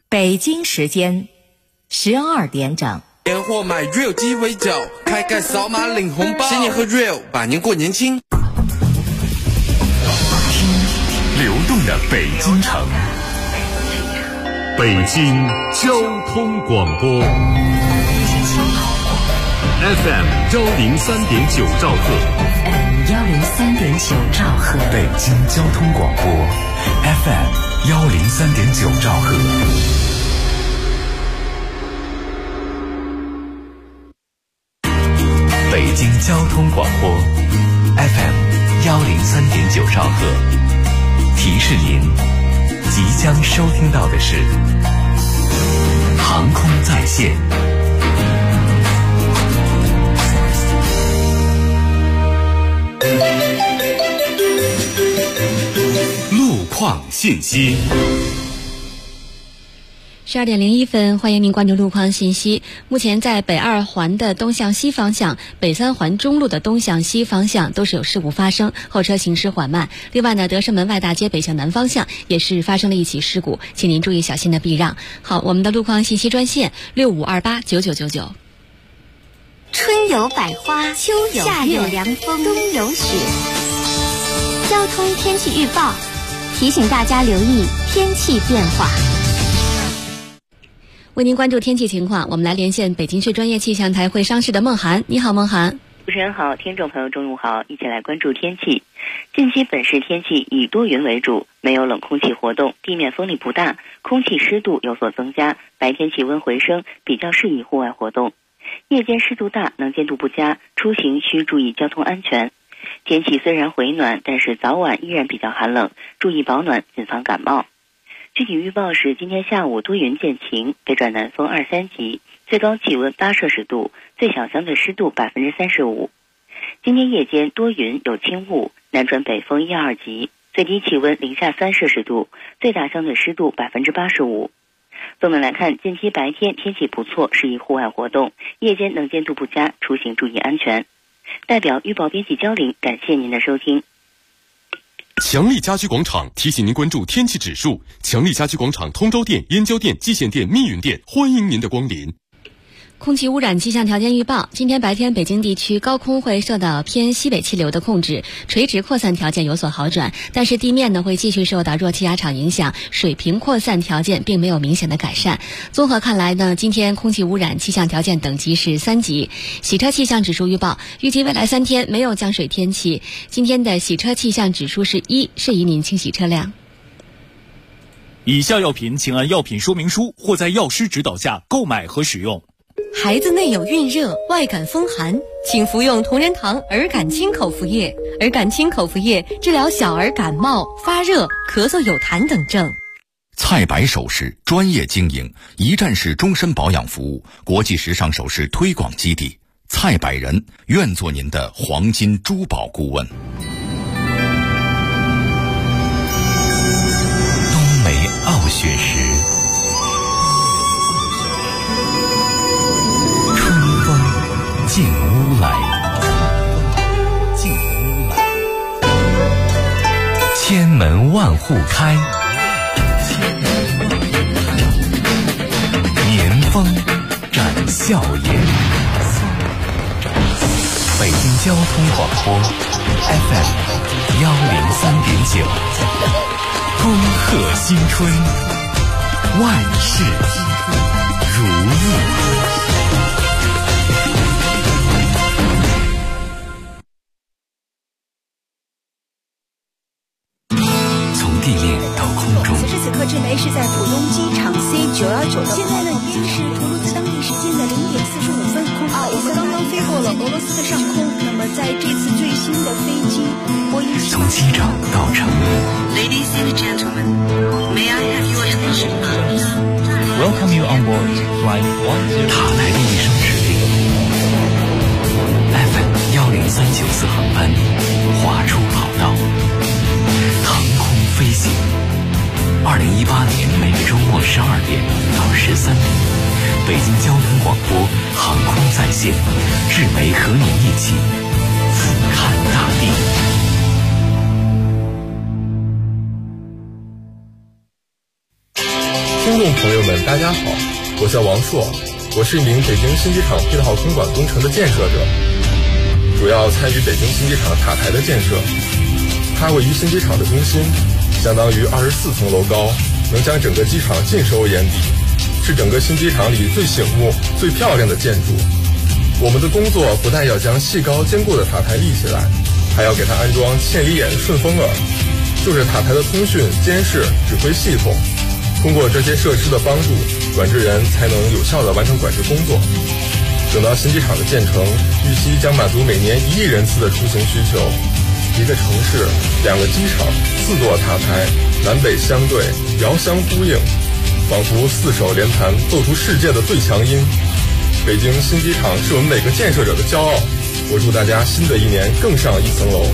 北京时间12点整。 年货买 Real 鸡尾酒，开盖扫码领红包，新年喝 Real， 百年过年轻。 流动的北京城，北京交通广播 FM 103.9兆赫 103.9兆赫， 北京交通广播 FM 103.9兆赫。北京交通广播 FM 103.9兆赫，提示您即将收听到的是航空在线。路况信息。 12点01分，欢迎您关注路况信息。目前在北二环的东向西方向、北三环中路的东向西方向都是有事故发生，后车行驶缓慢。另外呢，德胜门外大街北向南方向也是发生了一起事故，请您注意小心的避让。好，我们的路况信息专线65289999。 春有百花，秋有夏有凉风，冬有雪。交通天气预报提醒大家留意天气变化。 为您关注天气情况，我们来连线北京市专业气象台会商室的孟涵。你好，孟涵。 主持人好，听众朋友中午好，一起来关注天气。近期本市天气以多云为主，没有冷空气活动，地面风力不大，空气湿度有所增加，白天气温回升，比较适宜户外活动。夜间湿度大，能见度不佳，出行需注意交通安全。天气虽然回暖，但是早晚依然比较寒冷，注意保暖，谨防感冒。具体预报是今天下午多云见晴，北转南风2、3级，最高气温8摄氏度，最小相对湿度35%。今天夜间多云有轻雾，南转北风1、2级，最低气温零下3摄氏度，最大相对湿度85%。总的来看，近期白天天气不错，适宜户外活动，夜间能见度不佳，出行注意安全。代表预报编辑焦玲，感谢您的收听。 强力家居广场提醒您关注天气指数。强力家居广场通州店、燕郊店、蓟县店、密云店，欢迎您的光临。 空气污染气象条件预报，今天白天北京地区高空会受到偏西北气流的控制，垂直扩散条件有所好转，但是地面呢会继续受到弱气压场影响，水平扩散条件并没有明显的改善。综合看来呢，今天空气污染气象条件等级是3级。洗车气象指数预报，预计未来3天没有降水天气，今天的洗车气象指数是1，适宜您清洗车辆。 以下药品请按药品说明书或在药师指导下购买和使用。 孩子内有孕热、外感风寒，请服用同仁堂儿感清口服液。儿感清口服液治疗小儿感冒、发热、咳嗽有痰等症。 蔡白首饰专业经营，一站式终身保养服务，国际时尚首饰推广基地。蔡白人愿做您的黄金珠宝顾问。 冬梅傲雪时，进屋来，千门万户开，年风展笑颜。北京交通广播 FM 103.9，恭贺新春，万事如意。 此刻正雷是在浦东机场 C919的。现在呢已经是图卢兹当地时间的0点45分，我们刚刚飞过了俄罗斯的上空。那么在这次最新的飞机波音从机场到城。 Ladies and gentlemen, may I have your attention, please? Welcome you on board Flight 10. 塔台的一声指令 ，FM 10394航班划出跑道，航空飞行。2018年每个周末12点到13点，北京交通广播航空在线，志梅和您一起俯瞰大地。 听众朋友们，大家好，我叫王硕，我是一名北京新机场配套空管工程的建设者，主要参与北京新机场塔台的建设。它位于新机场的中心，相当于24层楼高，能将整个机场尽收眼底，是整个新机场里最醒目、最漂亮的建筑。我们的工作不但要将细高坚固的塔台立起来，还要给它安装嵌离眼顺风耳，就是塔台的通讯、监视、指挥系统。通过这些设施的帮助，管制员才能有效地完成管制工作。等到新机场的建成，预期将满足每年1亿人次的出行需求。一个城市，2个机场，4座塔台，南北相对，遥相呼应，仿佛4手连弹，奏出世界的最强音。北京新机场是我们每个建设者的骄傲。我祝大家新的一年更上一层楼。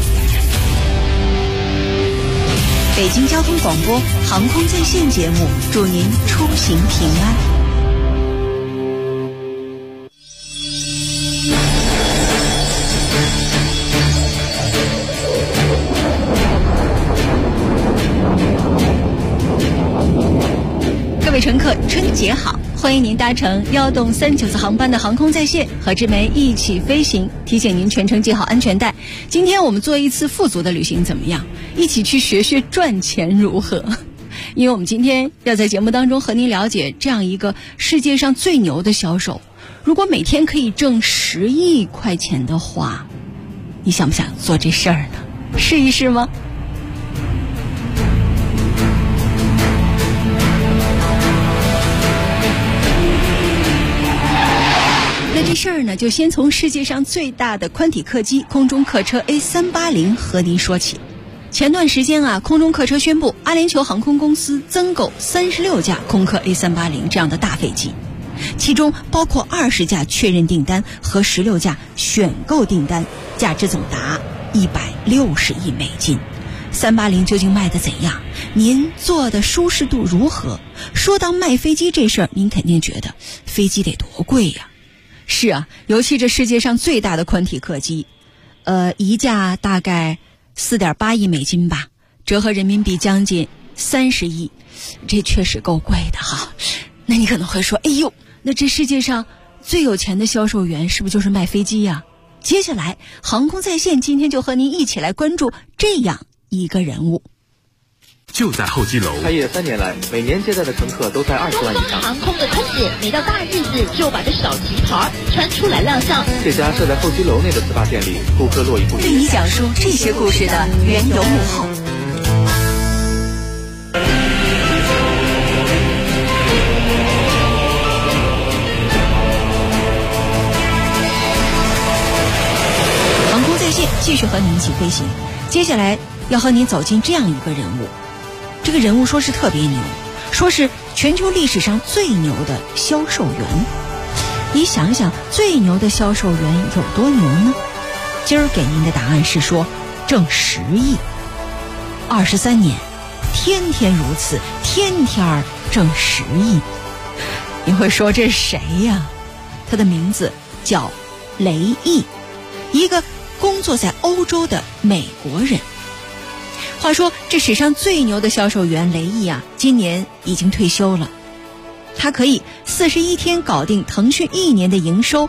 北京交通广播航空在线节目，祝您出行平安。各位乘客，春节好！欢迎您搭乘1动394次航班的航空在线，和志梅一起飞行。提醒您全程系好安全带。今天我们做一次富足的旅行怎么样？一起去学学赚钱如何？因为我们今天要在节目当中和您了解这样一个世界上最牛的销售，如果每天可以挣10亿块钱的话，你想不想做这事儿呢？试一试吗？那这事儿呢，就先从世界上最大的宽体客机空中客车 A380 和您说起。前段时间啊，空中客车宣布，阿联酋航空公司增购36架空客 A380 这样的大飞机，其中包括20架确认订单和16架选购订单，价值总达160亿美金。380究竟卖得怎样？您坐的舒适度如何？说到卖飞机这事儿，您肯定觉得飞机得多贵呀？是啊，尤其这世界上最大的宽体客机，一架大概4.8亿美金吧，折合人民币将近30亿，这确实够贵的哈。那你可能会说，哎呦，那这世界上最有钱的销售员是不是就是卖飞机呀？接下来航空在线今天就和您一起来关注这样一个人物。 就在候机楼， 开业3年来，每年接待的乘客都在20万以上。 航空的空姐每到大日子就把这小旗袍穿出来亮相。 这家设在候机楼内的 SPA 店里，顾客络绎不绝。 为你讲述这些故事的缘由幕后。航空在线继续和你一起飞行，接下来要和你走进这样一个人物。这个人物说是特别牛，说是全球历史上最牛的销售员。你想想，最牛的销售员有多牛呢？今儿给您的答案是说，挣10亿，23年，天天如此，天天挣10亿。你会说这是谁呀？他的名字叫雷毅，一个工作在欧洲的美国人。话说这史上最牛的销售员雷毅啊，今年已经退休了。他可以41天搞定腾讯1年的营收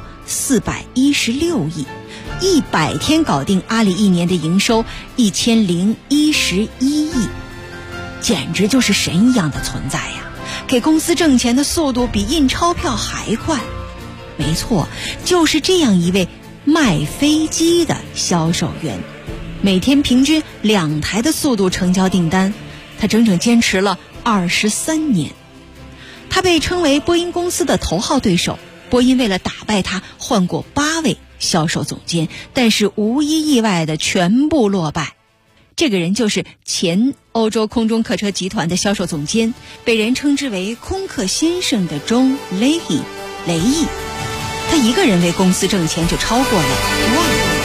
416亿，100天搞定阿里1年的营收1011亿，简直就是神一样的存在呀！给公司挣钱的速度比印钞票还快。没错，就是这样一位卖飞机的销售员。每天平均2台的速度成交订单，他整整坚持了23年。他被称为波音公司的头号对手，波音为了打败他换过8位销售总监，但是无一意外的全部落败。这个人就是前欧洲空中客车集团的销售总监，被人称之为空客先生的John Leahy雷毅。他一个人为公司挣钱就超过了1万元。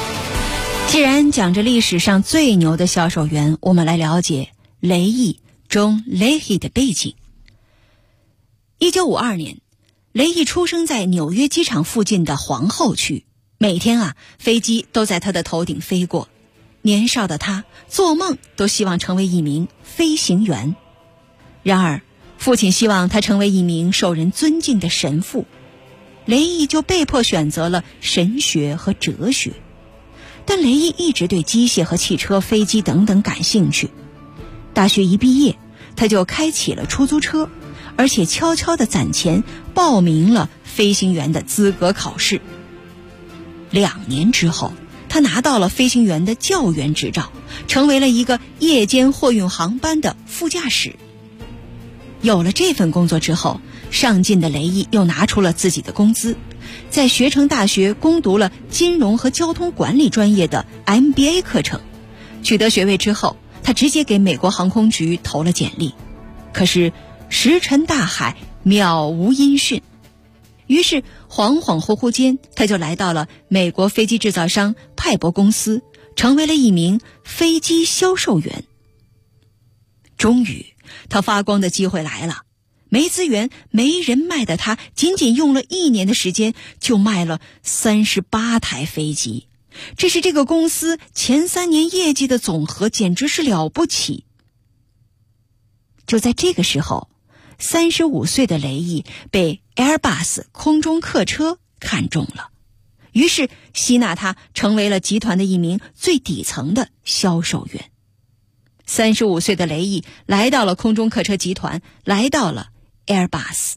既然讲着历史上最牛的销售员，我们来了解雷毅钟雷伊的背景。1952年，雷伊出生在纽约机场附近的皇后区，每天飞机都在他的头顶飞过。年少的他做梦都希望成为一名飞行员，然而父亲希望他成为一名受人尊敬的神父，雷伊就被迫选择了神学和哲学。但雷伊一直对机械和汽车、飞机等等感兴趣。大学一毕业，他就开启了出租车，而且悄悄地攒钱报名了飞行员的资格考试。2年之后，他拿到了飞行员的教员执照，成为了一个夜间货运航班的副驾驶。有了这份工作之后，上进的雷伊又拿出了自己的工资，在学成大学攻读了金融和交通管理专业的 MBA 课程。取得学位之后，他直接给美国航空局投了简历，可是石沉大海，渺无音讯。于是恍恍惚惚间，他就来到了美国飞机制造商派博公司，成为了一名飞机销售员。终于他发光的机会来了，没资源没人脉的他，仅仅用了1年的时间就卖了38台飞机，这是这个公司前3年业绩的总和，简直是了不起。就在这个时候，35岁的雷伊被 Airbus 空中客车看中了，于是吸纳他成为了集团的一名最底层的销售员。35岁的雷伊来到了空中客车集团，来到了 Airbus。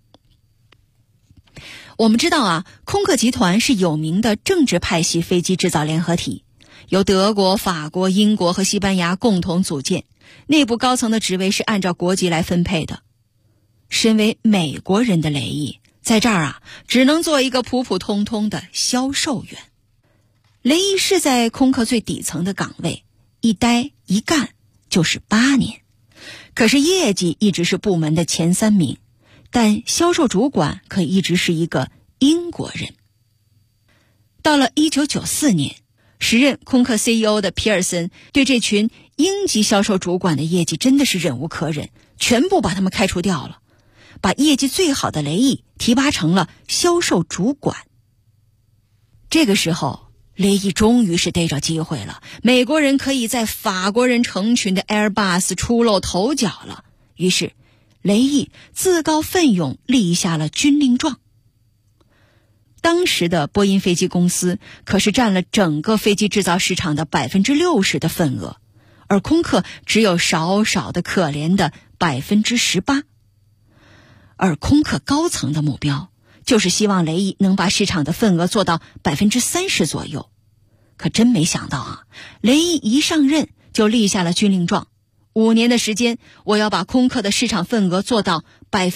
我们知道空客集团是有名的政治派系飞机制造联合体，由德国、法国、英国和西班牙共同组建，内部高层的职位是按照国籍来分配的。身为美国人的雷伊在这儿只能做一个普普通通的销售员。雷伊是在空客最底层的岗位，一待一干就是8年，可是业绩一直是部门的前3名，但销售主管可一直是一个英国人。到了1994年，时任空客 CEO 的皮尔森对这群英级销售主管的业绩真的是忍无可忍，全部把他们开除掉了，把业绩最好的雷伊提拔成了销售主管。这个时候，雷伊终于是逮着机会了，美国人可以在法国人成群的 Airbus 出露头角了。于是雷伊自告奋勇立下了军令状。当时的波音飞机公司可是占了整个飞机制造市场的 60% 的份额，而空客只有少少的可怜的 18%。而空客高层的目标就是希望雷伊能把市场的份额做到 30% 左右。可真没想到雷伊一上任就立下了军令状，5年的时间，我要把空客的市场份额做到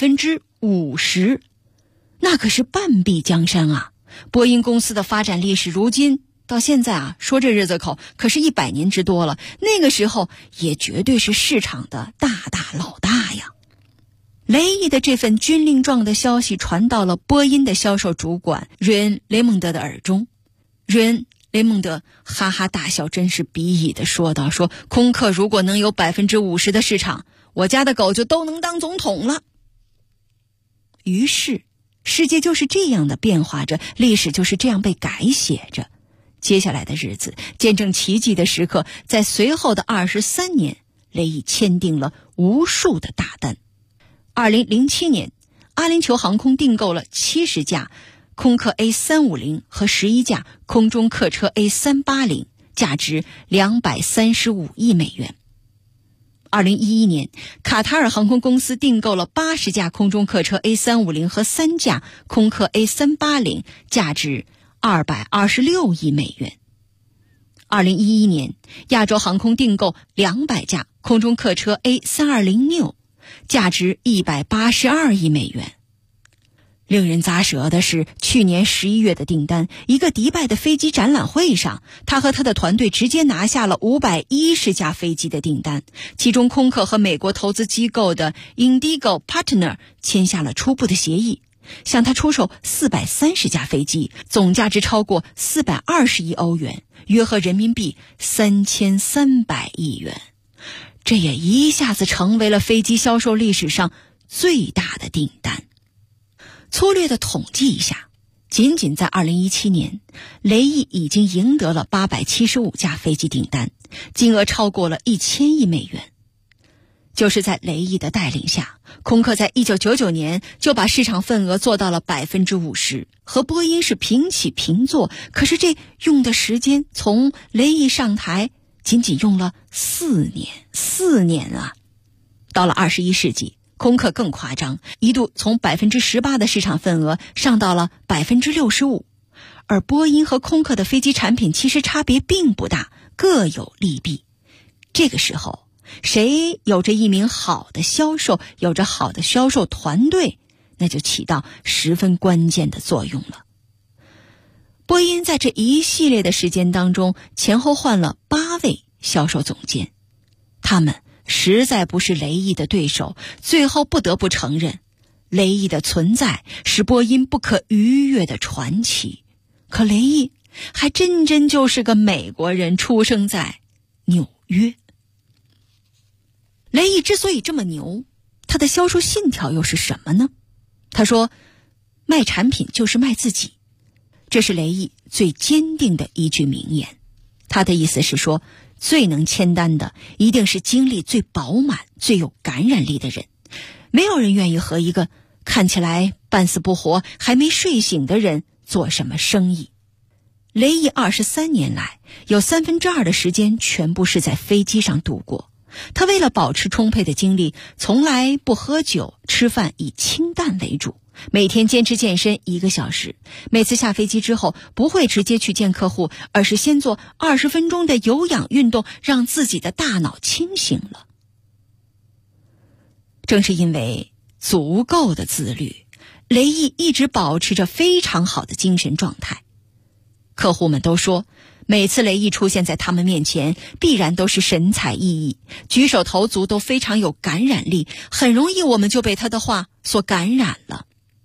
50%。那可是半壁江山啊！波音公司的发展历史如今到现在说这日子口可是100年之多了，那个时候也绝对是市场的大老大呀。雷伊的这份军令状的消息传到了波音的销售主管瑞恩·雷蒙德的耳中。瑞恩·雷蒙德哈哈大笑，真是鄙夷地说道，说空客如果能有 50% 的市场，我家的狗就都能当总统了。于是世界就是这样的变化着，历史就是这样被改写着。接下来的日子见证奇迹的时刻，在随后的23年，雷伊签订了无数的大单。2007年，阿联酋航空订购了70架空客 A350 和11架空中客车 A380， 价值235亿美元。2011年，卡塔尔航空公司订购了80架空中客车 A350 和3架空客 A380， 价值226亿美元。2011年，亚洲航空订购200架空中客车 A320neo， 价值182亿美元。令人咂舌的是，去年11月的订单，一个迪拜的飞机展览会上，他和他的团队直接拿下了510架飞机的订单，其中空客和美国投资机构的 Indigo Partner 签下了初步的协议，向他出售430架飞机，总价值超过420亿欧元，约合人民币3300亿元。 这也一下子成为了飞机销售历史上最大的订单。粗略的统计一下，仅仅在2017年，雷毅已经赢得了875架飞机订单，金额超过了1000亿美元。就是在雷毅的带领下，空客在1999年就把市场份额做到了50%，和波音是平起平坐。可是这用的时间，从雷毅上台仅仅用了4年啊！到了21世纪，空客更夸张，一度从18%的市场份额上到了65%，而波音和空客的飞机产品其实差别并不大，各有利弊。这个时候，谁有着一名好的销售，有着好的销售团队，那就起到十分关键的作用了。波音在这一系列的时间当中，前后换了8位销售总监，他们实在不是雷毅的对手。最后不得不承认，雷毅的存在是波音不可逾越的传奇。可雷毅还真就是个美国人，出生在纽约。雷毅之所以这么牛，他的销售信条又是什么呢？他说，卖产品就是卖自己，这是雷毅最坚定的一句名言。他的意思是说，最能签单的一定是精力最饱满、最有感染力的人。没有人愿意和一个看起来半死不活、还没睡醒的人做什么生意。雷毅23年来，有2/3的时间全部是在飞机上度过。他为了保持充沛的精力，从来不喝酒，吃饭以清淡为主，每天坚持健身1个小时。每次下飞机之后，不会直接去见客户，而是先做20分钟的有氧运动，让自己的大脑清醒了。正是因为足够的自律，雷毅一直保持着非常好的精神状态。客户们都说，每次雷毅出现在他们面前，必然都是神采奕奕，举手投足都非常有感染力，很容易我们就被他的话所感染了。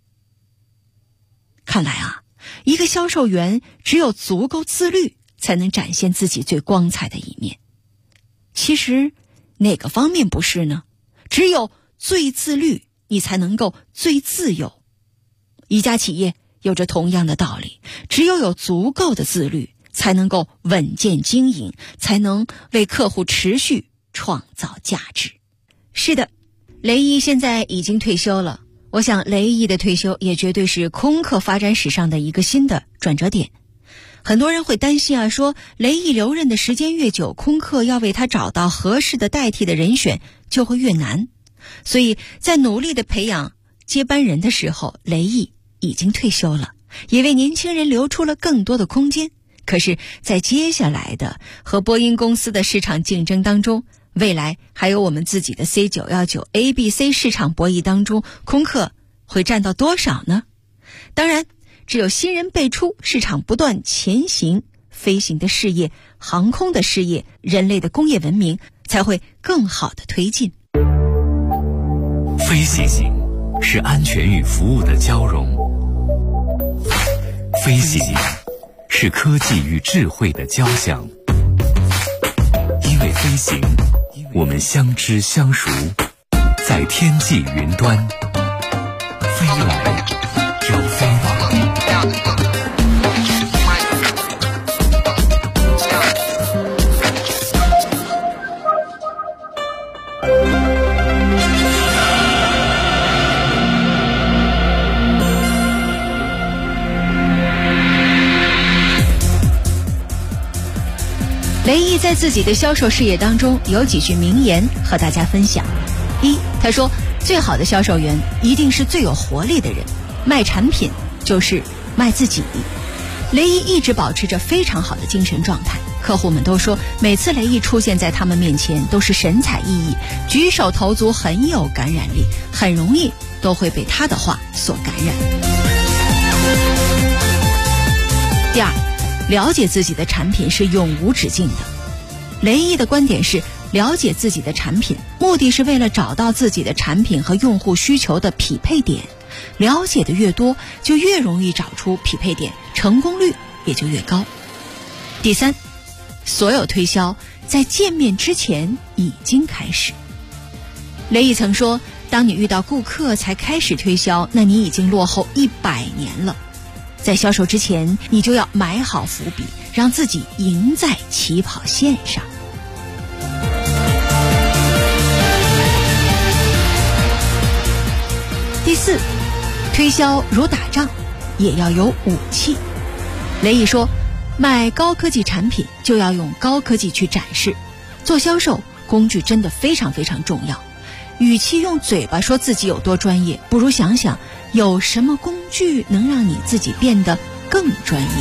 看来啊，一个销售员只有足够自律，才能展现自己最光彩的一面。其实哪个方面不是呢？只有最自律，你才能够最自由。一家企业有着同样的道理，只有足够的自律，才能够稳健经营，才能为客户持续创造价值。是的，雷毅现在已经退休了。我想雷毅的退休也绝对是空客发展史上的一个新的转折点。很多人会担心啊，说雷毅留任的时间越久，空客要为他找到合适的代替的人选就会越难。所以在努力的培养接班人的时候，雷毅已经退休了，也为年轻人留出了更多的空间。可是在接下来的和波音公司的市场竞争当中，未来还有我们自己的 C919、ABC 市场博弈当中，空客会占到多少呢？当然，只有新人辈出，市场不断前行，飞行的事业、航空的事业、人类的工业文明才会更好的推进。 飞行是安全与服务的交融，飞行是科技与智慧的交响。因为飞行，我们相知相熟，在天际云端飞来又飞往。 雷毅在自己的销售事业当中有几句名言和大家分享。一，他说，最好的销售员一定是最有活力的人，卖产品就是卖自己。雷毅一直保持着非常好的精神状态，客户们都说，每次雷毅出现在他们面前都是神采奕奕，举手投足很有感染力，很容易都会被他的话所感染。第二，了解自己的产品是永无止境的。雷毅的观点是，了解自己的产品，目的是为了找到自己的产品和用户需求的匹配点。了解的越多，就越容易找出匹配点，成功率也就越高。第三，所有推销在见面之前已经开始。雷毅曾说，当你遇到顾客才开始推销，那你已经落后100年了。在销售之前，你就要埋好伏笔，让自己赢在起跑线上。第4，推销如打仗，也要有武器。雷毅说，卖高科技产品就要用高科技去展示。做销售，工具真的非常非常重要。与其用嘴巴说自己有多专业，不如想想有什么工具能让你自己变得更专业。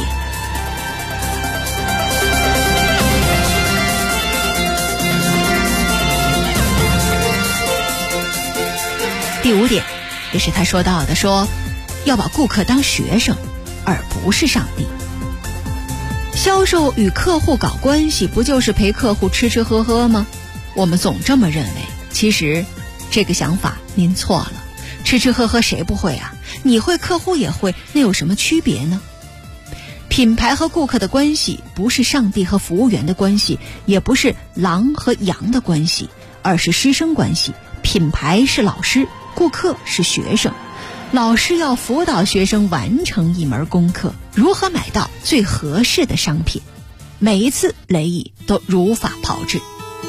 第5点，也是他说到的，说要把顾客当学生，而不是上帝。销售与客户搞关系，不就是陪客户吃吃喝喝吗？我们总这么认为，其实这个想法您错了。吃吃喝喝谁不会啊？你会，客户也会，那有什么区别呢？品牌和顾客的关系不是上帝和服务员的关系，也不是狼和羊的关系，而是师生关系。品牌是老师，顾客是学生。老师要辅导学生完成一门功课，如何买到最合适的商品。每一次雷毅都如法炮制。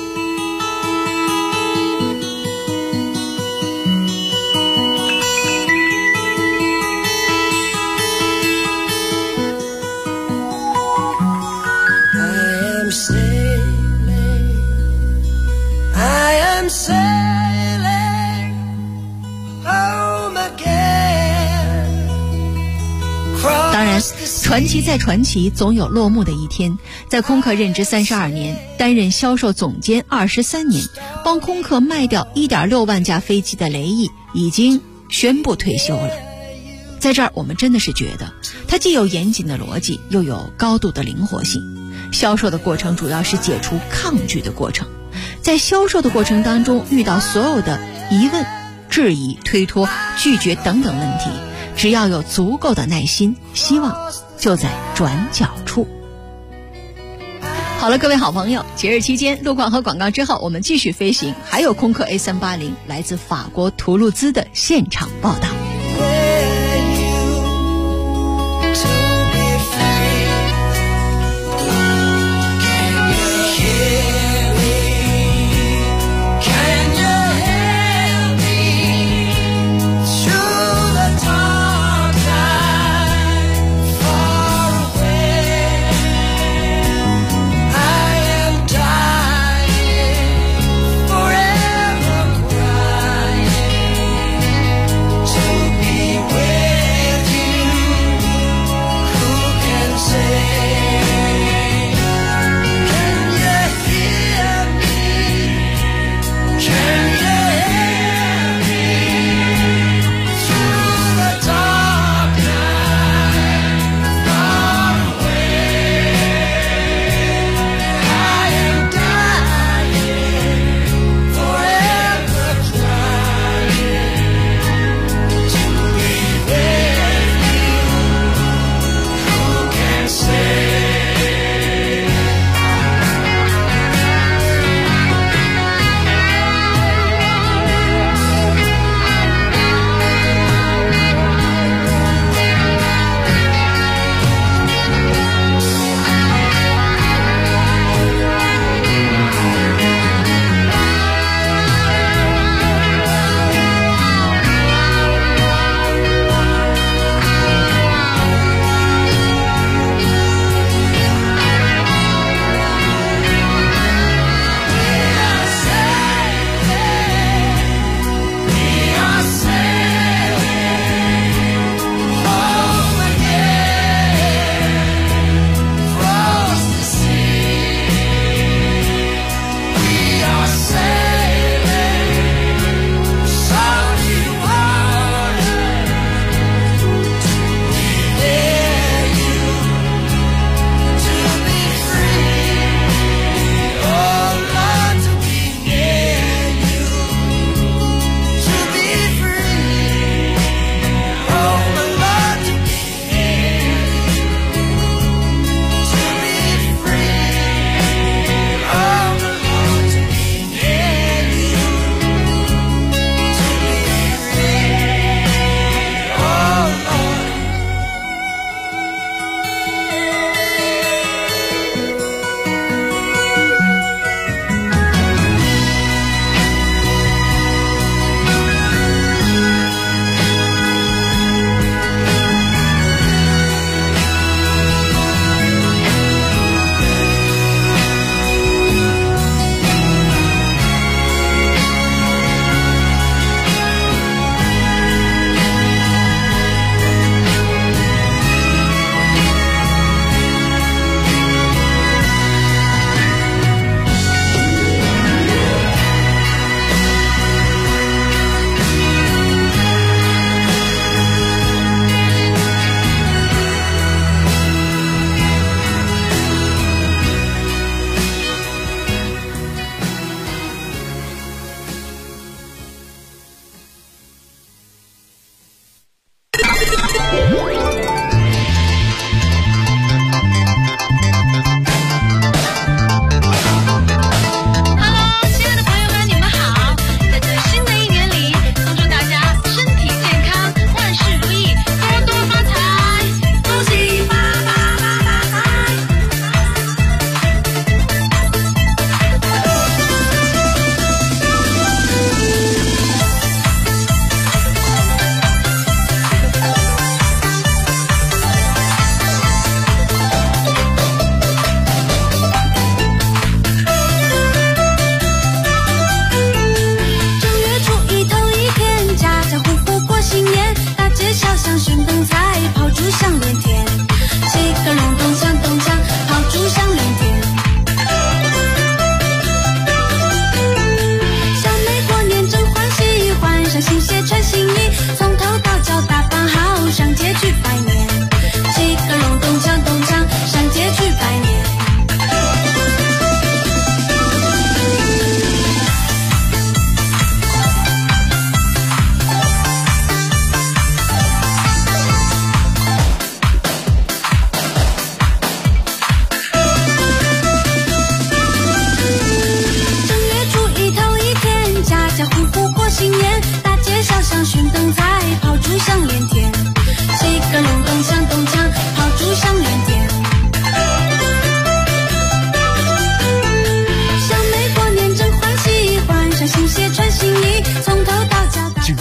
当然，传奇再传奇，总有落幕的一天。在空客任职32年，担任销售总监23年，帮空客卖掉1.6万架飞机的雷毅已经宣布退休了。在这儿，我们真的是觉得他既有严谨的逻辑，又有高度的灵活性。销售的过程主要是解除抗拒的过程，在销售的过程当中，遇到所有的疑问、质疑、推脱、拒绝等等问题，只要有足够的耐心，希望就在转角处。好了，各位好朋友，节日期间路况和广告之后，我们继续飞行，还有空客 A380 来自法国图卢兹的现场报道。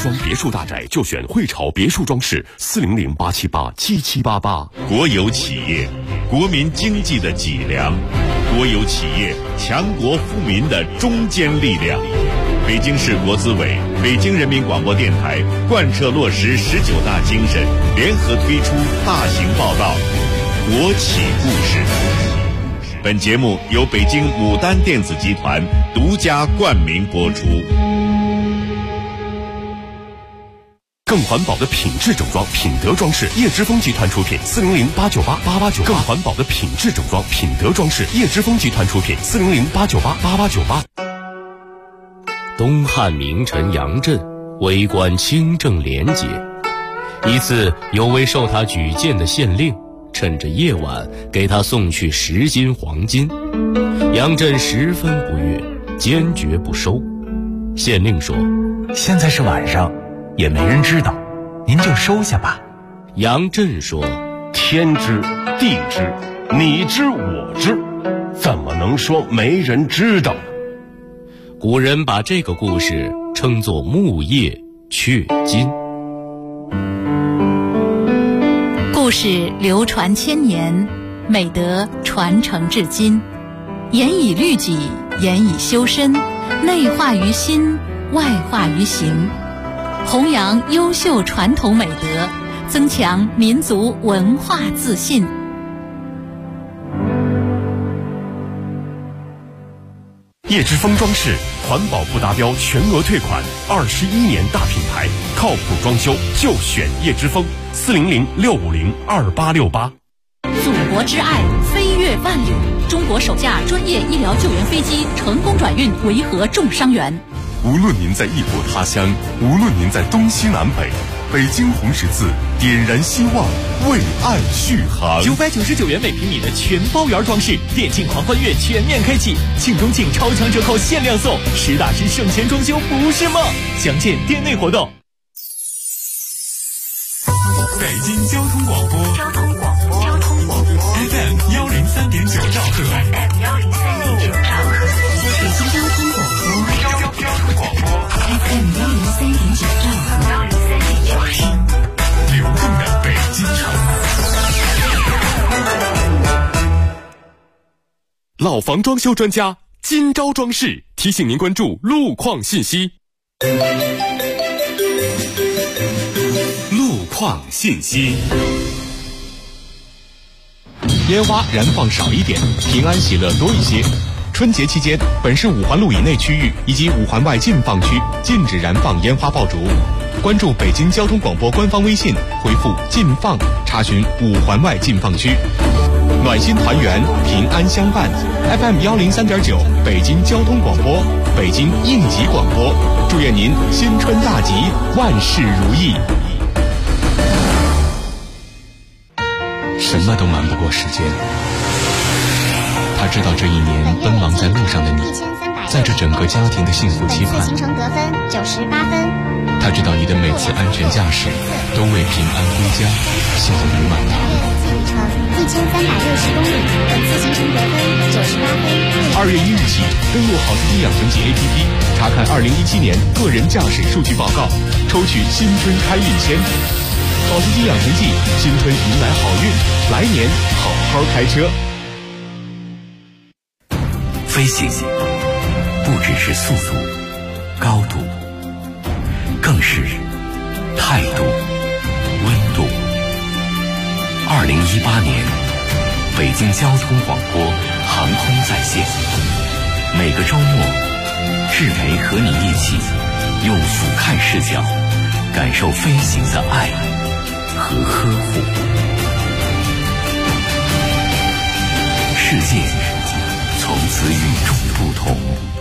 装别墅大宅就选汇潮别墅装饰，400-878-7788。 国有企业，国民经济的脊梁；国有企业，强国富民的中坚力量。北京市国资委、北京人民广播电台贯彻落实19大精神，联合推出大型报道《国企故事》。本节目由北京牡丹电子集团独家冠名播出。 更环保的品质整装，品德装饰，叶之峰集团出品，400-898-8898。更环保的品质整装，品德装饰，叶之峰集团出品，400-898-8898。 东汉名臣杨震为官清正廉洁，一次有位受他举荐的县令趁着夜晚给他送去10斤黄金，杨震十分不悦，坚决不收。县令说：“ 现在是晚上，也没人知道，您就收下吧。” 杨震说：“ 天知地知，你知我知，怎么能说没人知道？” 古人把这个故事称作木叶雀金。 故事流传千年，美德传承至今，严以律己，严以修身，内化于心，外化于行，弘扬优秀传统美德，增强民族文化自信。 叶之峰装饰环保不达标全额退款，21年大品牌，靠谱装修就选叶之峰，400-650-2868。 祖国之爱飞越万里，中国首架专业医疗救援飞机成功转运维和重伤员。 无论您在异国他乡，无论您在东西南北，北京红十字点燃希望，为爱续航。 999元每平米的全包圆装饰，电竞狂欢月全面开启，庆中庆超强折扣限量送，实打实省钱装修不是梦。详见店内活动。 北京交通广播FM 103.9兆赫， 北京交通广播 FM 103.9兆赫， 流动的北京城。 老房装修专家今朝装饰提醒您关注路况信息。路况信息。 烟花燃放少一点，平安喜乐多一些。春节期间，本市5环路以内区域以及5环外禁放区禁止燃放烟花爆竹。关注北京交通广播官方微信，回复“禁放”查询5环外禁放区。暖心团圆，平安相伴。FM 103.9，北京交通广播，北京应急广播，祝愿您新春大吉，万事如意。 什么都瞒不过时间。他知道这一年奔忙在路上的你，在这整个家庭的幸福期盼。 行程得分98分。 他知道你的每次安全驾驶都为平安归家献了鱼满堂。 1360公里，本次行程得分98分。 2月1日起，登录好司机养成记 APP， 查看2017年个人驾驶数据报告，抽取新春开运签。好司机养成记，新春迎来好运，来年好好开车。 飞行不只是速度、高度，更是态度、温度。2018年，北京交通广播航空在线，每个周末，志培和你一起用俯瞰视角感受飞行的爱和呵护。世界从此与众不同。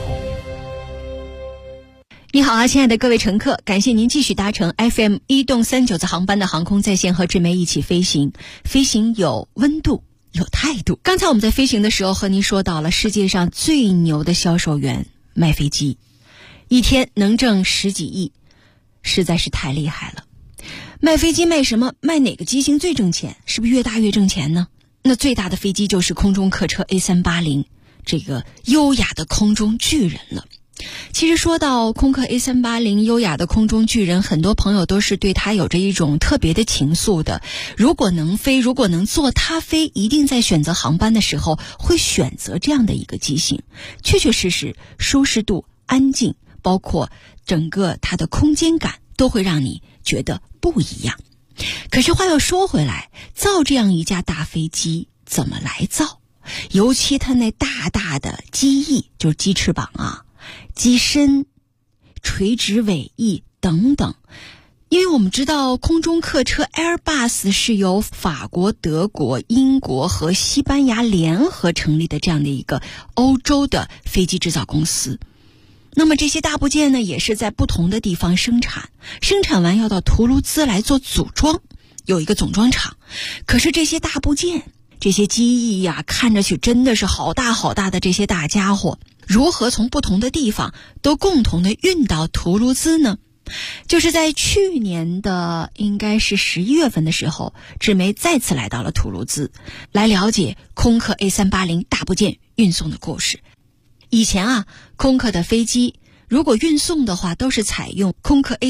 你好啊，亲爱的各位乘客，感谢您继续搭乘 FM 1动39次航班的航空在线和志梅一起飞行。飞行有温度，有态度。刚才我们在飞行的时候和您说到了世界上最牛的销售员卖飞机，一天能挣10几亿，实在是太厉害了。卖飞机卖什么？卖哪个机型最挣钱？是不是越大越挣钱呢？那最大的飞机就是空中客车 A380，这个优雅的空中巨人了。 其实说到空客 A380 优雅的空中巨人，很多朋友都是对它有着一种特别的情愫的。如果能飞，如果能坐它飞，一定在选择航班的时候会选择这样的一个机型，确确实实舒适度、安静，包括整个它的空间感都会让你觉得不一样。可是话又说回来，造这样一架大飞机怎么来造？尤其它那大大的机翼，就是机翅膀啊、机身、垂直尾翼等等。因为我们知道空中客车 Airbus 是由法国、德国、英国和西班牙联合成立的这样的一个欧洲的飞机制造公司。那么这些大部件呢，也是在不同的地方生产，生产完要到图卢兹来做组装，有一个总装厂。可是这些大部件，这些机翼呀，看着去真的是好大好大的这些大家伙，如何从不同的地方都共同的运到图卢兹呢？就是在去年的应该是11月份的时候，志梅再次来到了图卢兹，来了解空客 A380 大部件运送的故事。以前啊，空客的飞机如果运送的话，都是采用空客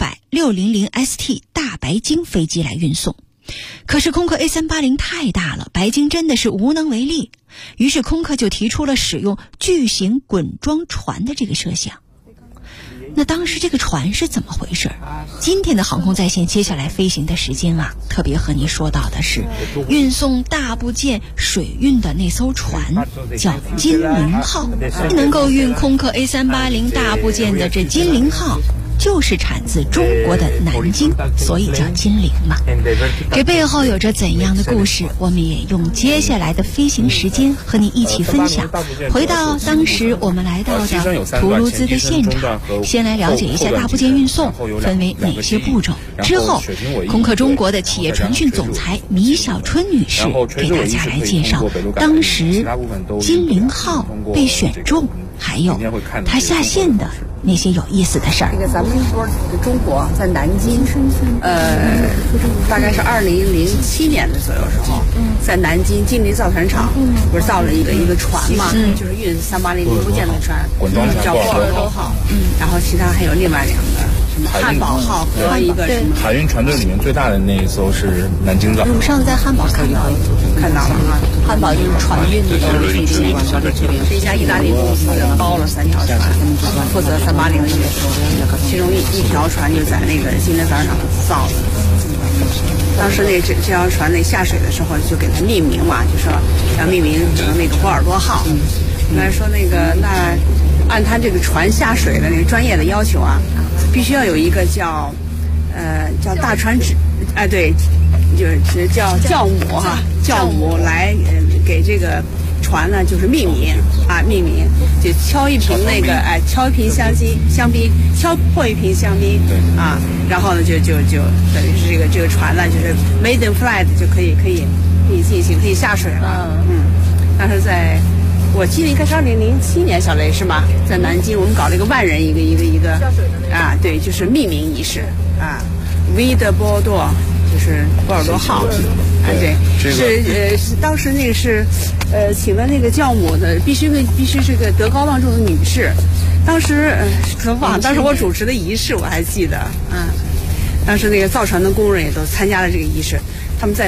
A300-600ST 大白鲸飞机来运送。可是空客 A380 太大了，白鲸真的是无能为力，于是空客就提出了使用巨型滚装船的这个设想。那当时这个船是怎么回事？今天的航空在线接下来飞行的时间啊，特别和您说到的是运送大部件水运的那艘船叫金陵号。能够运空客 A380 大部件的这金陵号就是产自中国的南京，所以叫金陵嘛。这背后有着怎样的故事，我们也用接下来的飞行时间和你一起分享。回到当时我们来到的图卢兹的现场，先来了解一下大部件运送分为哪些步骤。之后，空客中国的企业传讯总裁米小春女士给大家来介绍当时金陵号被选中，还有它下线的那些有意思的事儿。 这个咱们说中国在南京，大概是2007年的左右时候，在南京金陵造船厂不是造了一个船嘛，就是运380零部件的船，叫波尔多号，然后其他还有另外2个。什么汉堡号和一个什么海运船队里面最大的那一艘是南京造。 路上在汉堡看到了啊，汉堡就是船运的飞机，是一家意大利公司包了3条船，负责380的运输，其中一条船就在那个金陵造船厂造的。当时这条船下水的时候就给它命名嘛，就说要命名成那个波尔多号。那说那按他这个船下水的那个专业的要求啊，必须要有一个叫大船指，对，就是叫教母哈，教母来给这个船呢就是命名，就敲一瓶敲一瓶香槟，敲破一瓶香槟啊，然后呢就等于是这个船呢就是 maiden flight 就可以进行可以下水了。当时我记得应该是2007年，小雷是吗？在南京我们搞了一个万人一个啊，对，就是命名仪式啊 ，V 的波多就是波尔多号，对，是当时那个是请的那个教母的，必须是个德高望重的女士。当时当时我主持的仪式我还记得，当时那个造船的工人也都参加了这个仪式，他们在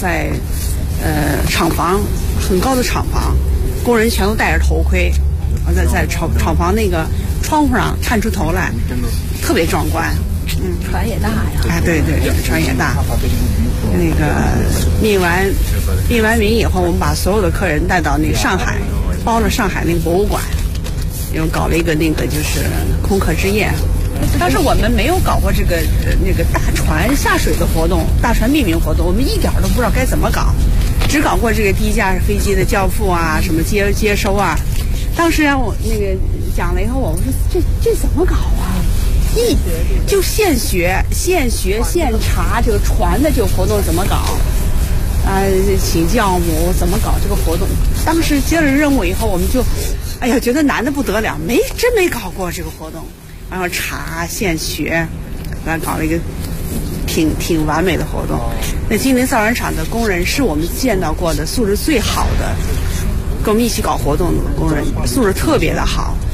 厂房很高的厂房。工人全都戴着头盔，在厂房那个窗户上探出头来，特别壮观。 船也大呀。 对，船也大。那个命完名以后，我们把所有的客人带到那个上海，包了上海那个博物馆，又搞了一个就是空客之夜。当时我们没有搞过这个那个大船下水的活动，大船命名活动，我们一点都不知道该怎么搞。只搞过这个第一架飞机的交付啊，什么接收啊。当时我那个讲了以后，我们说这怎么搞啊？就现学现查这个船的这个活动怎么搞啊？请教母怎么搞这个活动。当时接了任务以后，我们就觉得难得不得了，真没搞过这个活动，然后查现学，然后搞了一个挺完美的活动。那金陵造船厂的工人是我们见到过的素质最好的，跟我们一起搞活动的工人素质特别的好。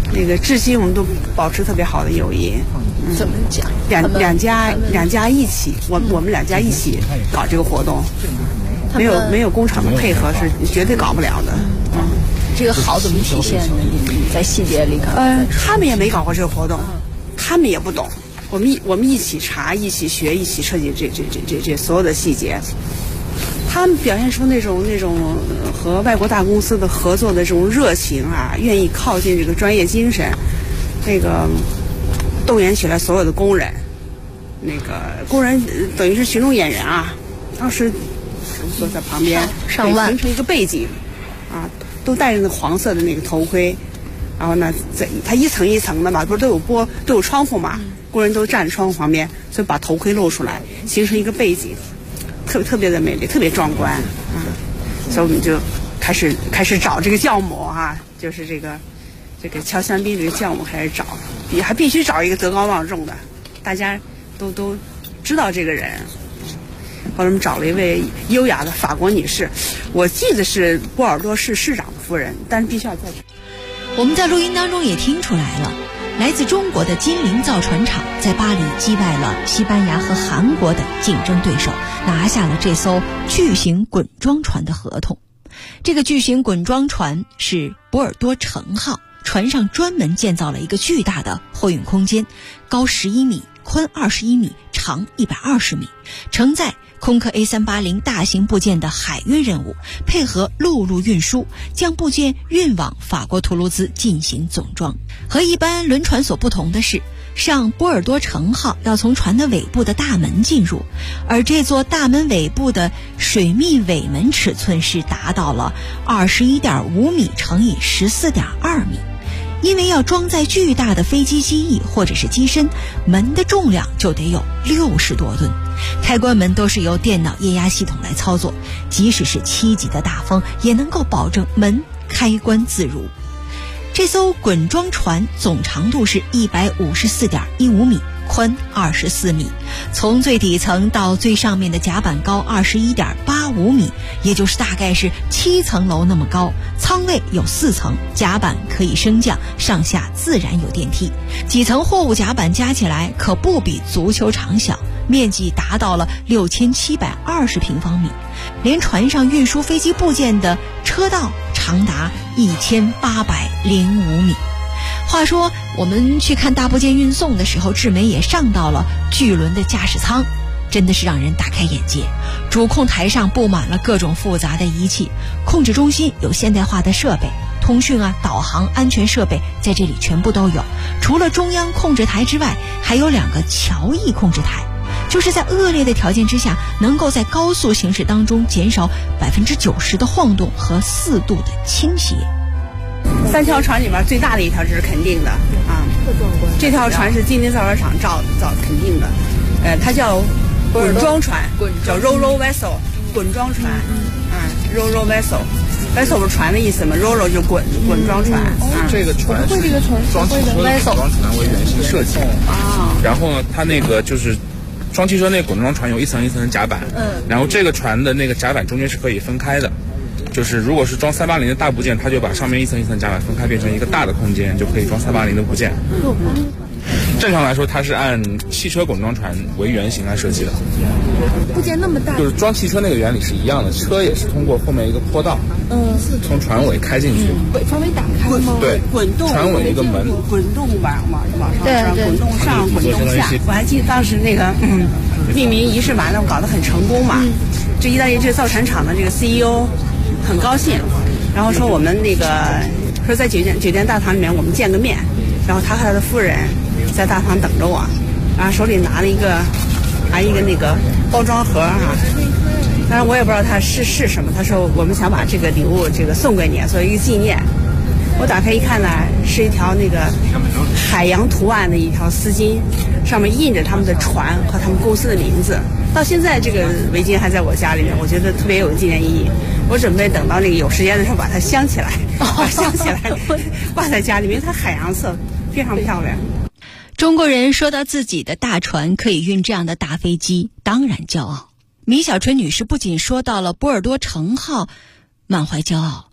那个至今我们都保持特别好的友谊。 怎么讲？ 两家一起，我们两家一起搞这个活动，没有工厂的配合是绝对搞不了的。 这个好怎么体现呢？你在细节里看。 他们也没搞过这个活动，他们也不懂。我们一起查，一起学，一起设计这所有的细节。他们表现出那种和外国大公司的合作的这种热情啊，愿意靠近这个专业精神，那个动员起来所有的工人，那个工人等于是群众演员啊，当时坐在旁边上万形成一个背景啊，都戴着那黄色的那个头盔，然后呢，它一层一层的嘛，不是都有窗户嘛，工人都站在窗户旁边，所以把头盔露出来，形成一个背景。特别的美丽，特别壮观啊！所以我们就开始找这个教母啊，就是这个敲香槟这个教母开始找，还必须找一个德高望重的，大家都知道这个人。后来我们找了一位优雅的法国女士，我记得是波尔多市市长的夫人，但是必须要在。 我们在录音当中也听出来了。来自中国的金陵造船厂在巴黎击败了西班牙和韩国的竞争对手，拿下了这艘巨型滚装船的合同。这个巨型滚装船是波尔多城号，船上专门建造了一个巨大的货运空间，高11米，宽21米，长120米，承载空客 A380 大型部件的海运任务，配合陆路运输，将部件运往法国图卢兹进行总装。和一般轮船所不同的是，上波尔多城号要从船的尾部的大门进入，而这座大门尾部的水密尾门尺寸是达到了21.5米乘以14.2米。因为要装载巨大的飞机机翼或者是机身，门的重量就得有60多吨，开关门都是由电脑液压系统来操作，即使是7级的大风也能够保证门开关自如。这艘滚装船总长度是154.15米，宽24米，从最底层到最上面的甲板高21.85米，也就是大概是7层楼那么高，舱位有4层，甲板可以升降，上下自然有电梯，几层货物甲板加起来可不比足球场小，面积达到了6720平方米，连船上运输飞机部件的车道长达1805米。话说我们去看大部件运送的时候，志梅也上到了巨轮的驾驶舱，真的是让人大开眼界。主控台上布满了各种复杂的仪器，控制中心有现代化的设备，通讯啊、导航、安全设备在这里全部都有。除了中央控制台之外，还有2个桥翼控制台，就是在恶劣的条件之下，能够在高速行驶当中减少90%的晃动和4度的倾斜。 3条船里面最大的一条这是肯定的啊，这条船是金陵造船厂造肯定的，它叫滚装船，叫 Ro-Ro vessel， 滚装船，Ro-Ro vessel 不是船的意思吗 ？Ro-Ro 就滚装船。 这个船是装汽车的滚装船为原型设计啊，然后呢，它那个就是装汽车那个滚装船有一层一层的甲板，然后这个船的那个甲板中间是可以分开的。就是如果是装380的大部件，它就把上面一层一层甲板分开，变成一个大的空间，就可以装380的部件。正常来说，它是按汽车滚装船为原型来设计的。 部件那么大， 就是装汽车那个原理是一样的，车也是通过后面一个坡道，从船尾开进去。 船尾打开吗？ 对， 滚动船尾一个门， 滚动往上升，滚动上，滚动下。我还记得当时那个命名仪式完了，搞得很成功嘛。这意大利这造船厂的这个 CEO 很高兴，然后说我们那个说在酒店大堂里面我们见个面，然后他和他的夫人在大堂等着我，然后手里拿一个那个包装盒啊，当然我也不知道它是什么，他说我们想把这个礼物这个送给你作为一个纪念。我打开一看呢，是一条那个海洋图案的一条丝巾，上面印着他们的船和他们公司的名字。到现在这个围巾还在我家里面，我觉得特别有纪念意义。我准备等到那个有时间的时候把它镶起来，挂在家里面，它海洋色非常漂亮。 中国人说到自己的大船可以运这样的大飞机，当然骄傲。米小春女士不仅说到了波尔多城号满怀骄傲，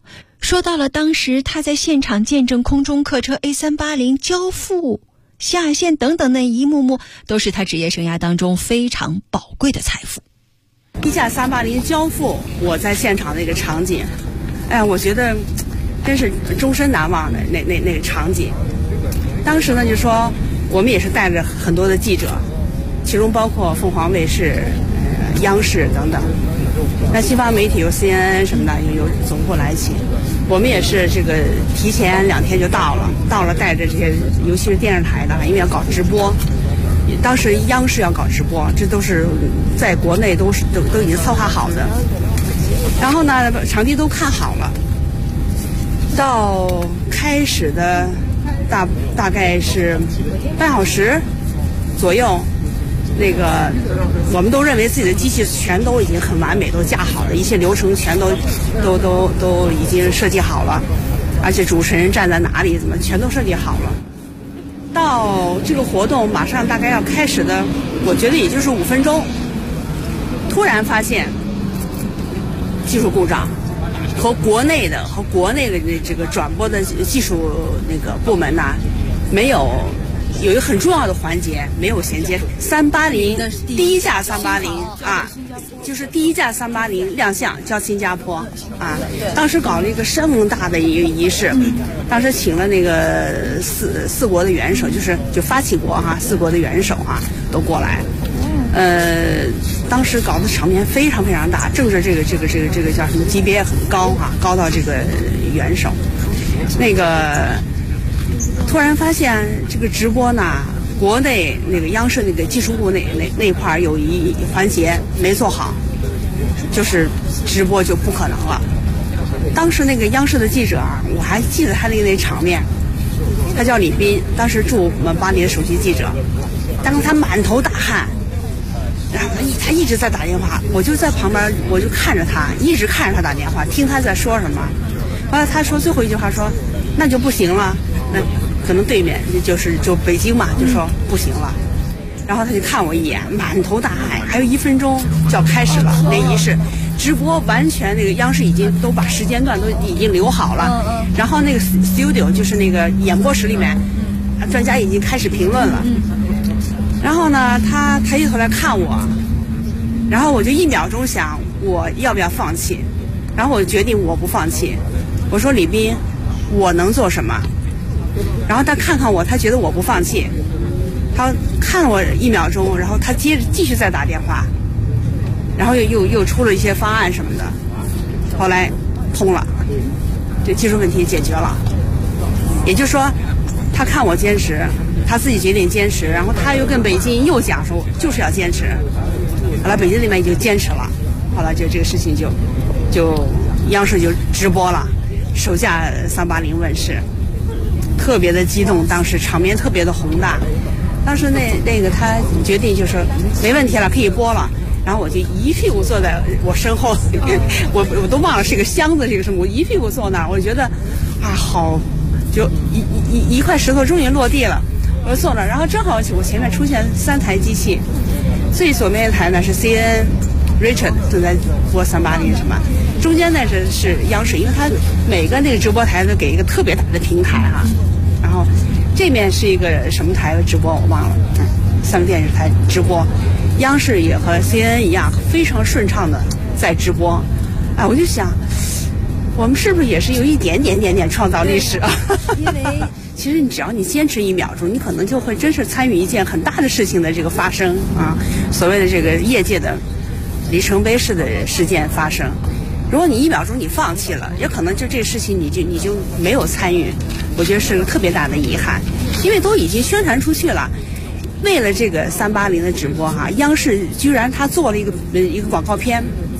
说到了当时他在现场见证空中客车 A380 交付、下线等等那一幕幕，都是他职业生涯当中非常宝贵的财富。 一架380交付，我在现场的一个场景，我觉得真是终身难忘的那个场景。当时呢，就说我们也是带着很多的记者，其中包括凤凰卫视、央视等等。那西方媒体有 CNN 什么的，有总部来袭。我们也是这个提前2天就到了带着这些，尤其是电视台的，因为要搞直播。当时央视要搞直播，这都是在国内都已经策划好的。然后呢，场地都看好了，到开始的大概是半小时左右，那个我们都认为自己的机器全都已经很完美，都架好了，一切流程全都已经设计好了，而且主持人站在哪里，怎么全都设计好了。到这个活动马上大概要开始的，我觉得也就是5分钟，突然发现技术故障，和国内的这个转播的技术那个部门呢，有一个很重要的环节没有衔接。380第一架380啊，就是第一架380亮相交新加坡啊，当时搞了一个山盟大的一个仪式，当时请了那个四国的元首，就发起国哈，4国的元首哈都过来，当时搞的场面非常非常大，政治这个叫什么级别也很高哈，高到这个元首，那个。突然发现这个直播呢，国内那个央视那个技术部那块有一环节没做好，就是直播就不可能了。当时那个央视的记者，我还记得他那场面，他叫李斌，当时驻我们巴黎的首席记者，当时他满头大汗，然后他一直在打电话，我就在旁边，我就看着他，一直看着他打电话，听他在说什么。后来他说最后一句话说，那就不行了，那可能对面就北京嘛，就说不行了。然后他就看我一眼，满头大汗，还有1分钟就要开始了那仪式。直播完全那个央视已经都把时间段都已经留好了，然后那个 studio 就是那个演播室里面，专家已经开始评论了。然后呢，他抬起头来看我，然后我就1秒钟想我要不要放弃，然后我决定我不放弃。我说李斌，我能做什么？然后他看看我，他觉得我不放弃，他看了我1秒钟，然后他继续再打电话，然后又出了一些方案什么的，后来通了，这技术问题解决了。也就是说，他看我坚持，他自己决定坚持，然后他又跟北京又讲说就是要坚持，后来北京那边也就坚持了，后来就这个事情就央视就直播了，首架380问世。特别的激动，当时场面特别的宏大。当时那个他决定就说没问题了，可以播了。然后我就一屁股坐在我身后，我都忘了是个箱子这个什么，我一屁股坐那儿，我觉得啊好，就一块石头终于落地了。我就坐那儿，然后正好我前面出现3台机器，最左面一台呢是 CNN Richard 正在播380什么。中间呢是央视，因为它每个那个直播台都给一个特别大的平台哈，然后这面是一个什么台的直播我忘了，3个电视台直播，央视也和 CNN 一样非常顺畅的在直播，我就想，我们是不是也是有一点创造历史啊？因为其实只要你坚持1秒钟，你可能就会真是参与一件很大的事情的这个发生啊，所谓的这个业界的里程碑式的事件发生。如果你1秒钟你放弃了，也可能就这个事情你就没有参与，我觉得是个特别大的遗憾，因为都已经宣传出去了。为了这个380的直播哈，央视居然他做了一个广告片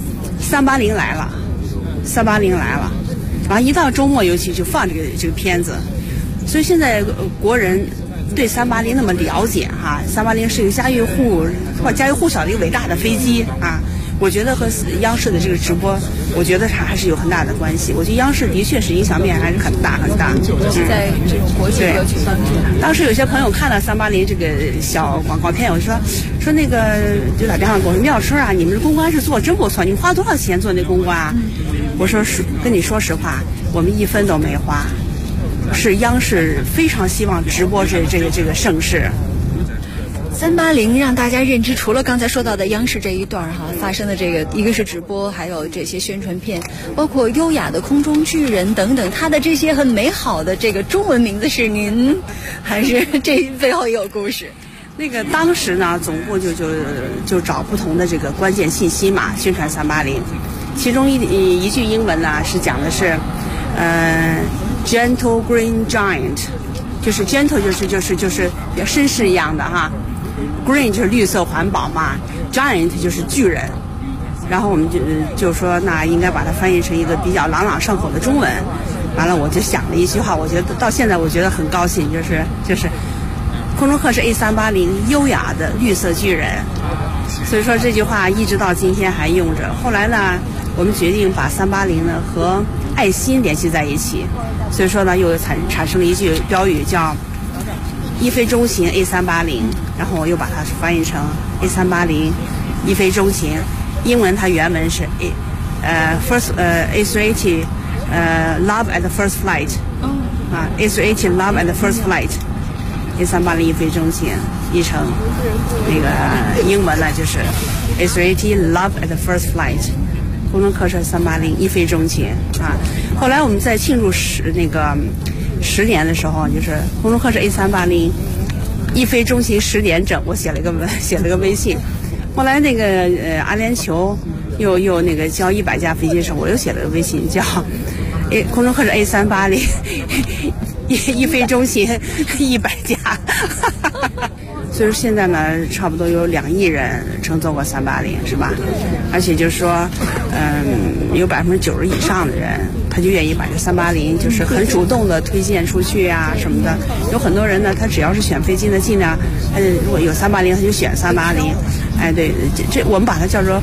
，380来了，380来了，然后一到周末尤其就放这个片子，所以现在国人对380那么了解哈，380是一个家喻户晓的一个伟大的飞机啊。我觉得和央视的这个直播我觉得它还是有很大的关系。我觉得央视的确是影响面还是很大很大。 在这种国际歌曲当中， 当时有些朋友看了380这个小广告片，我说那个就打电话给我说，妙春啊，你们这公关是做真不错，你们花多少钱做那公关啊？我说跟你说实话，我们1分都没花，是央视非常希望直播这个盛世。 380让大家认知，除了刚才说到的央视这一段发生的这个，一个是直播，还有这些宣传片，包括优雅的空中巨人等等，它的这些很美好的这个中文名字是您，还是这背后也有故事？ 那个当时呢，总部就找不同的这个关键信息嘛，宣传380，其中一句英文呢是讲的是，gentle green giant， 就是 gentle 就是比较绅士一样的哈。Green 就是绿色环保嘛 ，Giant 就是巨人，然后我们就说那应该把它翻译成一个比较朗朗上口的中文。完了，我就想了一句话，我觉得到现在我觉得很高兴，就是空中客是 A380 优雅的绿色巨人。所以说这句话一直到今天还用着。后来呢，我们决定把380呢和爱心联系在一起，所以说呢又产生了一句标语叫一飞钟情 A380， 然后我又把它翻译成 A380 一飞钟情。英文它原文是A380 Love at the First Flight， A380 Love at the First Flight， A380 一飞钟情，译成那个英文呢就是 A380 Love at the First Flight， 空中客车380一飞钟情啊。后来我们在庆祝10年的时候，就是空中客车 A380 一飞钟情10点整，我写了个微信。后来那个阿联酋又那个交100架飞机的时候，我又写了个微信叫空中客车 A380 一飞钟情100架。所以说现在呢，差不多有2亿人乘坐过380，是吧？而且就是说，有90%以上的人，他就愿意把这380就是很主动的推荐出去啊什么的。有很多人呢，他只要是选飞机呢，尽量如果有380，他就选380。哎，对，这我们把它叫做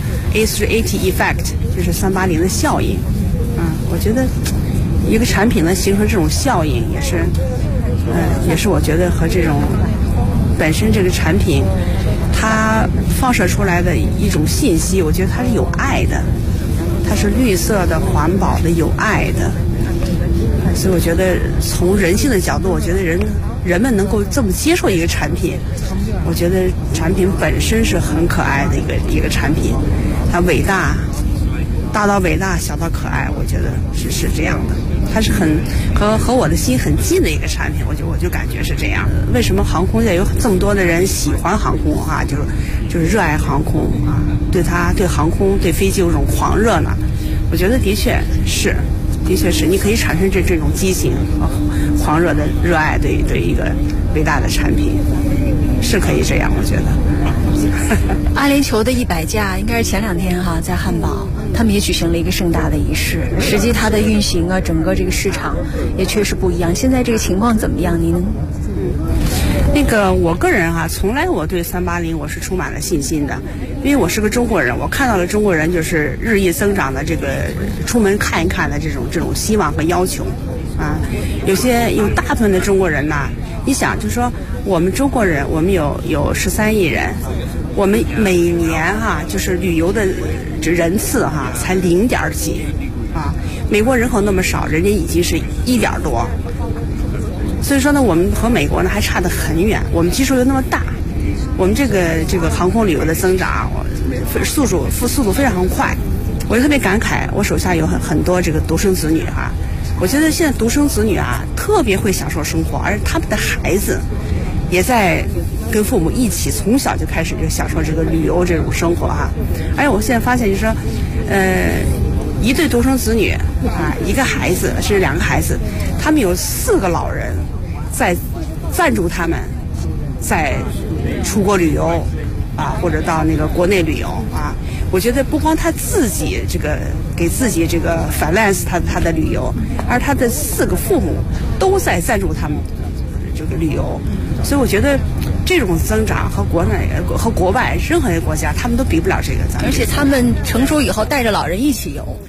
A380 effect， 就是380的效应。我觉得一个产品呢形成这种效应，也是我觉得和这种本身这个产品它放射出来的一种信息，我觉得它是有爱的，它是绿色的、环保的、有爱的。所以我觉得从人性的角度，我觉得人们能够这么接受一个产品，我觉得产品本身是很可爱的一个产品，它伟大，大到伟大，小到可爱，我觉得是这样的。它是很和我的心很近的一个产品，我就感觉是这样的。为什么航空界有这么多的人喜欢航空啊？就是热爱航空啊，对航空对飞机有种狂热呢？我觉得的确是，你可以产生这种激情和狂热的热爱对一个伟大的产品，是可以这样，我觉得。 阿联酋的100架应该是前2天在汉堡，他们也举行了一个盛大的仪式。实际它的运行啊，整个这个市场也确实不一样。现在这个情况怎么样？您？ 那个我个人从来我对380我是充满了信心的，因为我是个中国人，我看到了中国人就是日益增长的这个出门看一看的这种希望和要求啊。有大部分的中国人呢，你想就是说我们中国人，我们有13亿人，我们每年就是旅游的人次才0点几啊，美国人口那么少，人家已经是1点多。所以说呢，我们和美国呢还差得很远，我们基数又那么大，我们这个航空旅游的增长，速度非常快。我就特别感慨，我手下有很多这个独生子女我觉得现在独生子女特别会享受生活，而他们的孩子也在跟父母一起从小就开始就享受这个旅游这种生活而且我现在发现就是说，一对独生子女一个孩子甚至2个孩子，他们有4个老人在赞助他们在出国旅游或者到那个国内旅游我觉得不光他自己给自己finance 他的旅游，而他的4个父母都在赞助他们这个旅游。所以我觉得这种增长和国内和国外任何一个国家他们都比不了这个。 而且他们成熟以后带着老人一起游。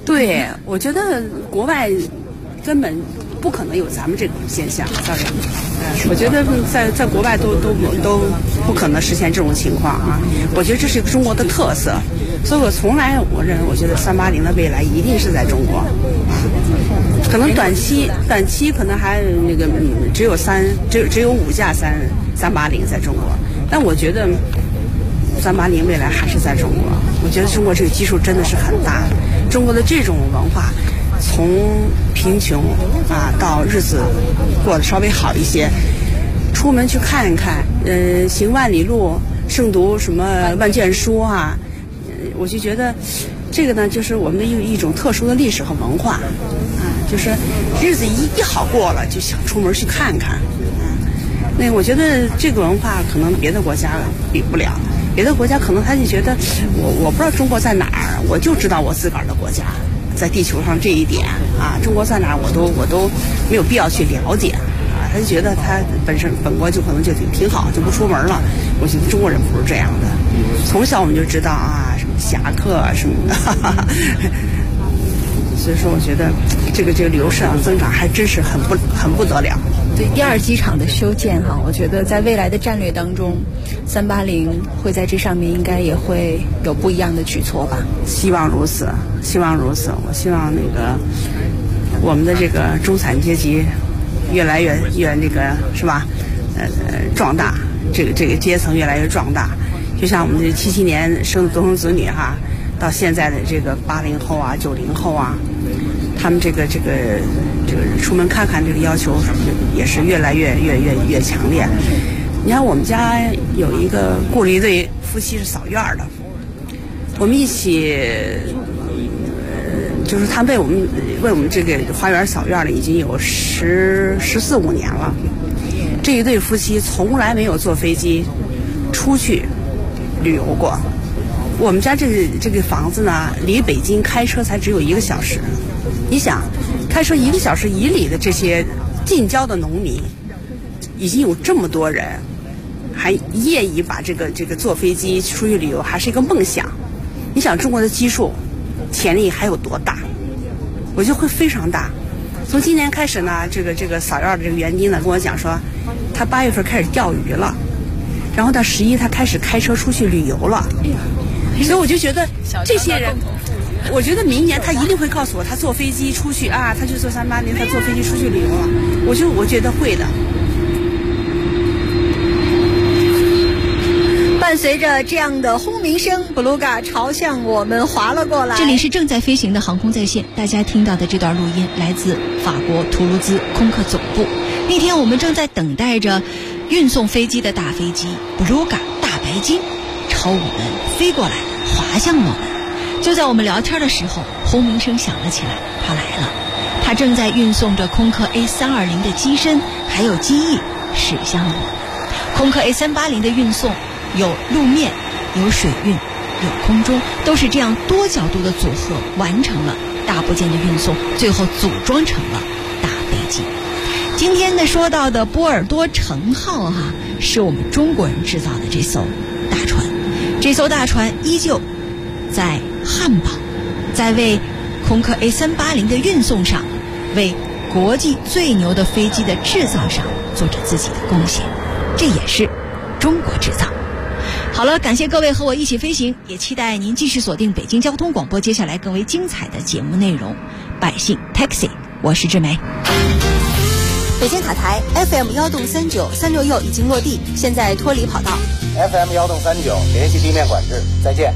对，我觉得国外根本不可能有咱们这种现象。我觉得在国外都不可能实现这种情况啊！我觉得这是中国的特色，所以我从来我觉得380的未来一定是在中国。可能短期可能还只有5架380在中国，但我觉得380未来还是在中国。我觉得中国这个基数真的是很大，中国的这种文化。从贫穷到日子过得稍微好一些，出门去看一看，行万里路，胜读什么万卷书啊，我就觉得这个呢，就是我们的一种特殊的历史和文化就是日子一好过了，就想出门去看看那我觉得这个文化可能别的国家比不了，别的国家可能他就觉得我不知道中国在哪儿，我就知道我自个儿的国家。在地球上这一点中国在哪儿我都没有必要去了解他就觉得他本国就可能就挺好，就不出门了。我觉得中国人不是这样的，从小我们就知道什么侠客什么的，所以说我觉得这个旅游市场增长还真是很不得了。 对第2机场的修建我觉得在未来的战略当中，380会在这上面应该也会有不一样的举措吧。 希望如此。我希望我们的这个中产阶级越来越是吧？壮大，这个阶层越来越壮大。就像我们这77年生的独生子女到现在的这个80后90后他们这个出门看看这个要求也是越来越强烈。你看我们家有一个雇了一对夫妻是扫院的，我们一起就是他为我们这个花园扫院了已经有14、15年了。这一对夫妻从来没有坐飞机出去旅游过。我们家这个房子呢，离北京开车才只有1个小时。你想，开车1个小时以里的这些近郊的农民，已经有这么多人，还业已把这个坐飞机出去旅游还是一个梦想。你想中国的基数潜力还有多大？我觉得会非常大。从今年开始呢，这个扫院的这个园丁呢跟我讲说，他8月份开始钓鱼了，然后到11他开始开车出去旅游了。所以我就觉得这些人，我觉得明年他一定会告诉我，他坐飞机出去他去坐380，他坐飞机出去旅游了。我觉得会的。 伴随着这样的轰鸣声，布鲁嘎朝向我们滑了过来。 这里是正在飞行的航空在线，大家听到的这段录音来自法国图卢兹空客总部。那天我们正在等待着运送飞机的大飞机布鲁嘎大白鲸朝我们飞过来，滑向我们。就在我们聊天的时候，轰鸣声响了起来，它来了。它正在运送着空客 A320 的机身还有机翼驶向了我们。空客 A380 的运送有路面，有水运，有空中，都是这样多角度的组合完成了大部件的运送，最后组装成了大飞机。今天的说到的波尔多城号是我们中国人制造的这艘大船。这艘大船依旧在汉堡，在为空客 A380 的运送上，为国际最牛的飞机的制造上做着自己的贡献，这也是中国制造。好了，感谢各位和我一起飞行，也期待您继续锁定北京交通广播接下来更为精彩的节目内容。百姓 Taxi， 我是志梅。 北京塔台 FM 1动39 366已经落地，现在脱离跑道。 FM 1动39联系地面管制，再见。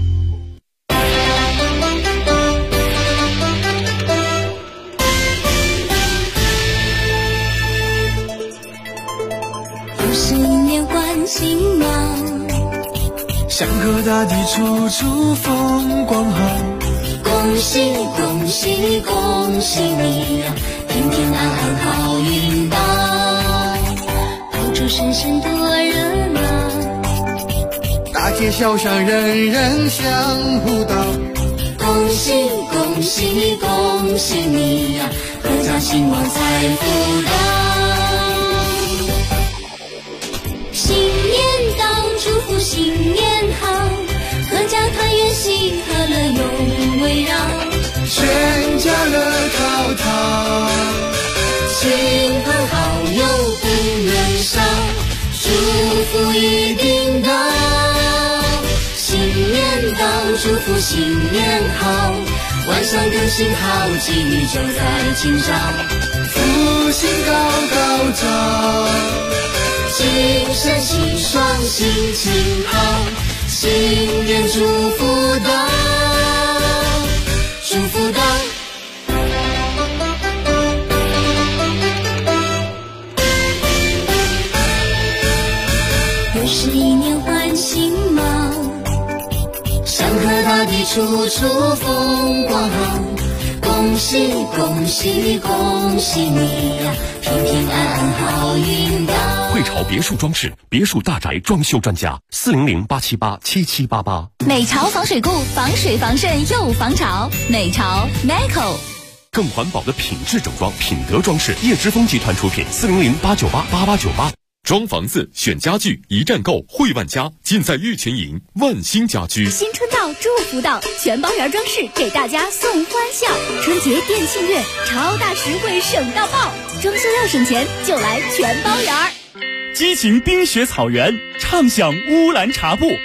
又是一年换新娘， 想和大地处处风光好。 恭喜恭喜恭喜你呀，平平安安好运到，到处声声多热闹， 大街小巷人人相互道。 恭喜恭喜恭喜你呀，阖家兴旺财富到，新年到，祝福新年好，阖家团圆喜和乐永围绕， 全家乐淘淘， 亲朋好友不能少，祝福一定到，新年到，祝福新年好，晚上更新好，机遇就在今朝， 福星高高照， 精神气爽，心情好，新年祝福到，祝福到。又是一年换新貌，山河大地处处风光好，恭喜恭喜恭喜你呀，平平安安好运到。 汇潮别墅装饰，别墅大宅装修专家，400-878-7788。 美潮防水固，防水防渗又防潮。美潮 Meco。 更环保的品质整装，品德装饰，叶之峰集团出品，400-898-8898。装房子选家具，一站购汇万家，尽在玉泉营万兴家居。 新春到，祝福到，全包圆装饰给大家送欢笑。春节店庆月，超大实惠省到爆，装修要省钱就来全包圆。 激情冰雪草原，畅享乌兰茶布。